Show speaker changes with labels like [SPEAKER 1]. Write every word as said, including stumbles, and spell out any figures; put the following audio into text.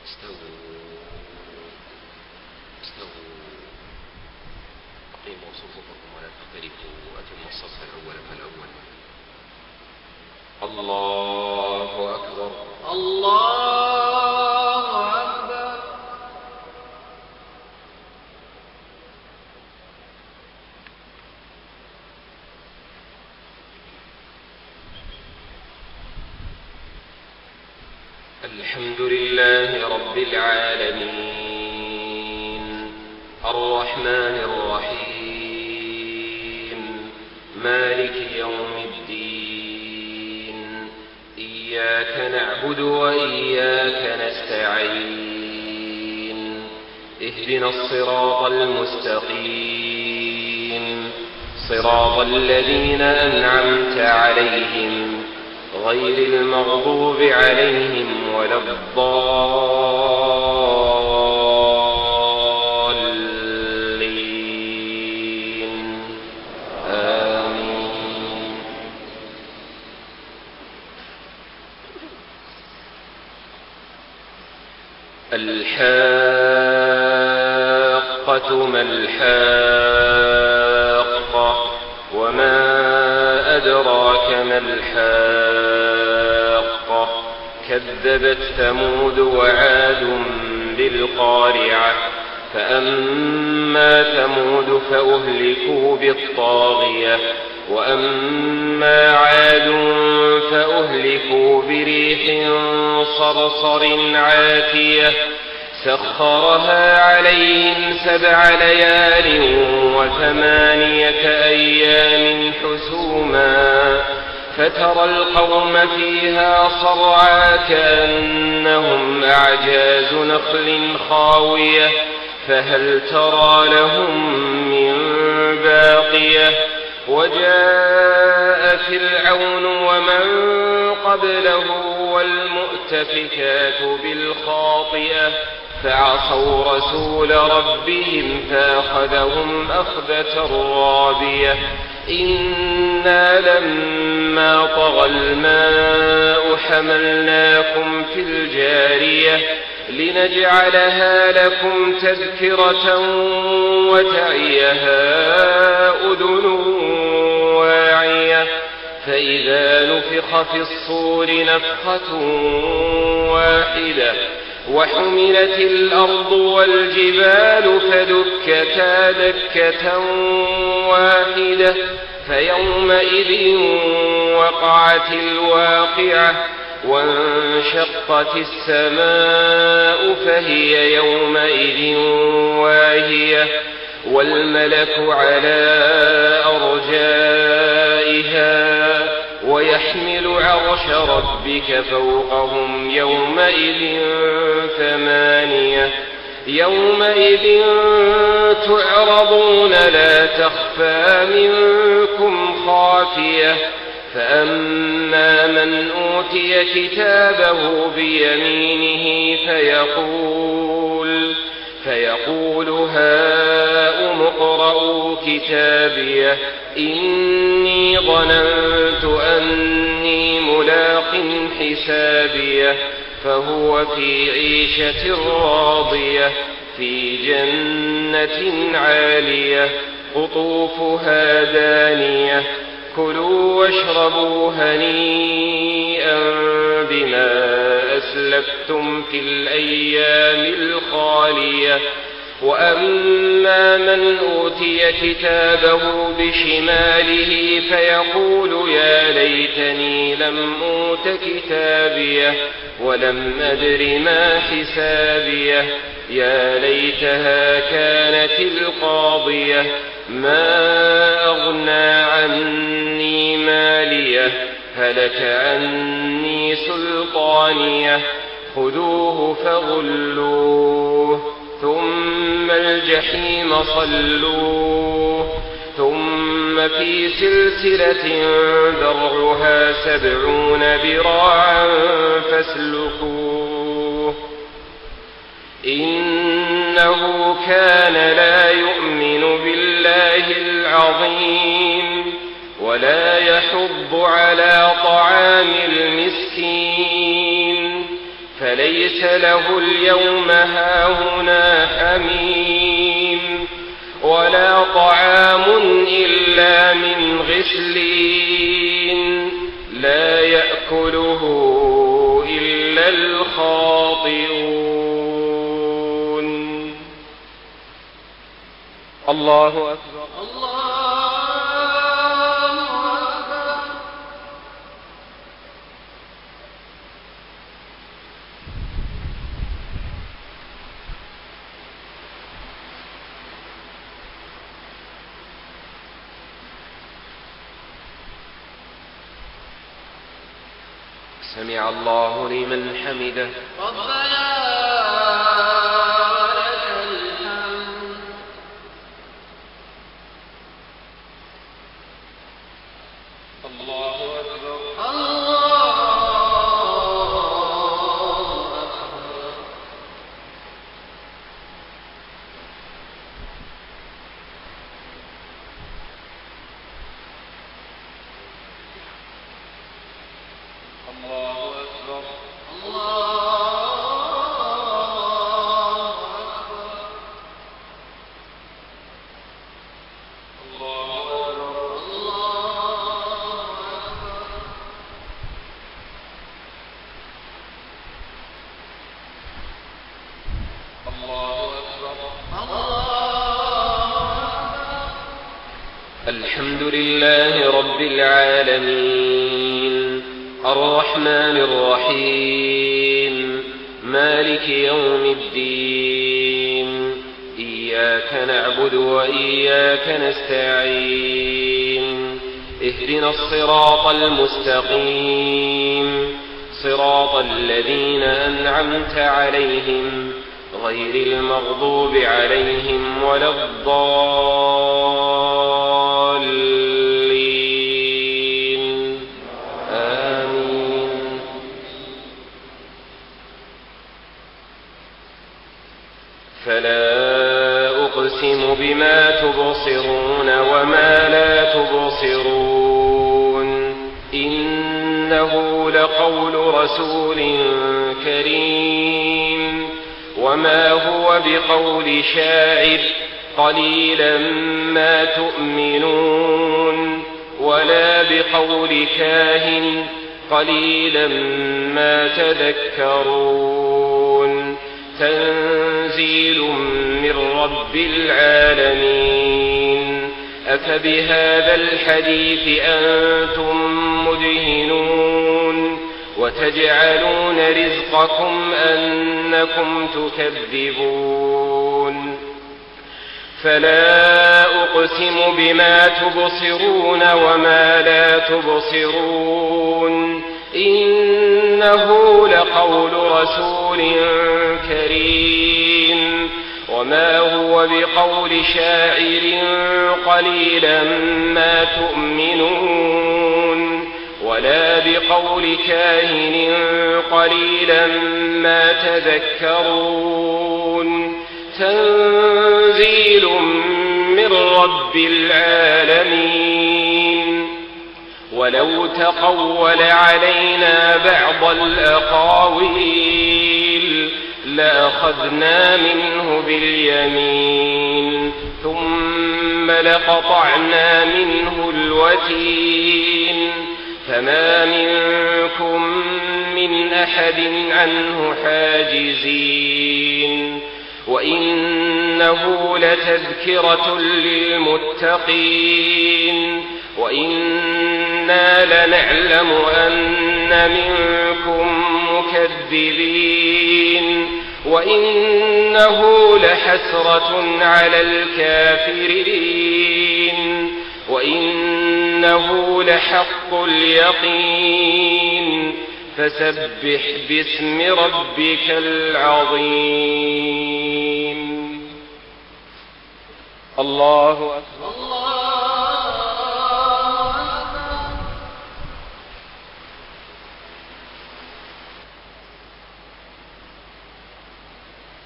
[SPEAKER 1] استووا استووا أقيموا صفوفكم ولا تختلفوا وأتموا الصف الأول فالأول. الله أكبر
[SPEAKER 2] الله أكبر.
[SPEAKER 1] الحمد لله رب العالمين الرحمن الرحيم مالك يوم الدين إياك نعبد وإياك نستعين اهدنا الصراط المستقيم صراط الذين أنعمت عليهم غير المغضوب عليهم ولا الضالين آمين. الحاقة ما الحاقة وما أدراك ما الحاقة كذبت ثمود وعاد بالقارعة فأما ثمود فأهلكوا بالطاغية وأما عاد فأهلكوا بريح صرصر عاتية سخرها عليهم سبع ليال وثمانية أيام حسوما فترى القوم فيها صرعى كأنهم أعجاز نخل خاوية فهل ترى لهم من باقية. وجاء فرعون ومن قبله والمؤتفكات بالخاطئة فعصوا رسول ربهم فأخذهم أخذة رابية إنا لما طغى الماء حملناكم في الجارية لنجعلها لكم تذكرة وتعيها أذن واعية فإذا نفخ في الصور نفخة واحدة وحملت الأرض والجبال فدكتا دكة واحدة فيومئذ وقعت الواقعة وانشقت السماء فهي يومئذ واهية والملك على أرجائها ويحمل عرش ربك فوقهم يومئذ ثمانية يومئذ تعرضون لا تخفى منكم خافية فأما من أوتي كتابه بيمينه فيقول فيقول هاؤم اقرءوا كتابيه إني ظننت أني ملاق حسابيه فهو في عيشة راضية في جنة عالية قطوفها دانية كلوا واشربوا هنيئا بما أسلفتم في الأيام الخالية وأما من أوتي كتابه بشماله فيقول يا ليتني لم أوت كتابيه ولم أدر ما حسابيه يا ليتها كانت القاضية ما أغنى عني ماليه هلك عني سلطانيه خذوه فغلوه ثم الجحيم صلوه ثم في سلسلة ذرعها سبعون ذراعا فاسلكوه إنه كان لا يؤمن بالله العظيم ولا يحض على طعام المسكين فليس له اليوم هاهنا حميم ولا طعام إلا من غسلين لا يأكله إلا الخاطئون. الله أكبر. سمع الله لمن حمده. ربنا لك الحمد. الله أكبر. الله أكبر. الله أكبر. الحمد لله رب العالمين الرحمن الرحيم مالك يوم الدين إياك نعبد وإياك نستعين اهدنا الصراط المستقيم صراط الذين أنعمت عليهم غير المغضوب عليهم ولا الضالين آمين. فلا أقسم بما تبصرون وما لا تبصرون إنه لقول رسول كريم وما هو بقول شاعر قليلا ما تؤمنون ولا بقول كاهن قليلا ما تذكرون تنزيل من رب العالمين. أفبهذا الحديث أنتم مدهنون وتجعلون رزقكم أنكم تكذبون. فلا أقسم بما تبصرون وما لا تبصرون إنه لقول رسول كريم وما هو بقول شاعر قليلا ما تؤمنون ولا بقول كاهن قليلا ما تذكرون تنزيل من رب العالمين. ولو تقول علينا بعض الأقاويل لأخذنا منه باليمين ثم لقطعنا منه الوتين فما منكم من أحد عنه حاجزين. وإنه لتذكرة للمتقين وإنا لنعلم أن منكم مكذبين وإنه لحسرة على الكافرين وإنه لحق اليقين فسبح باسم ربك العظيم. الله أكبر.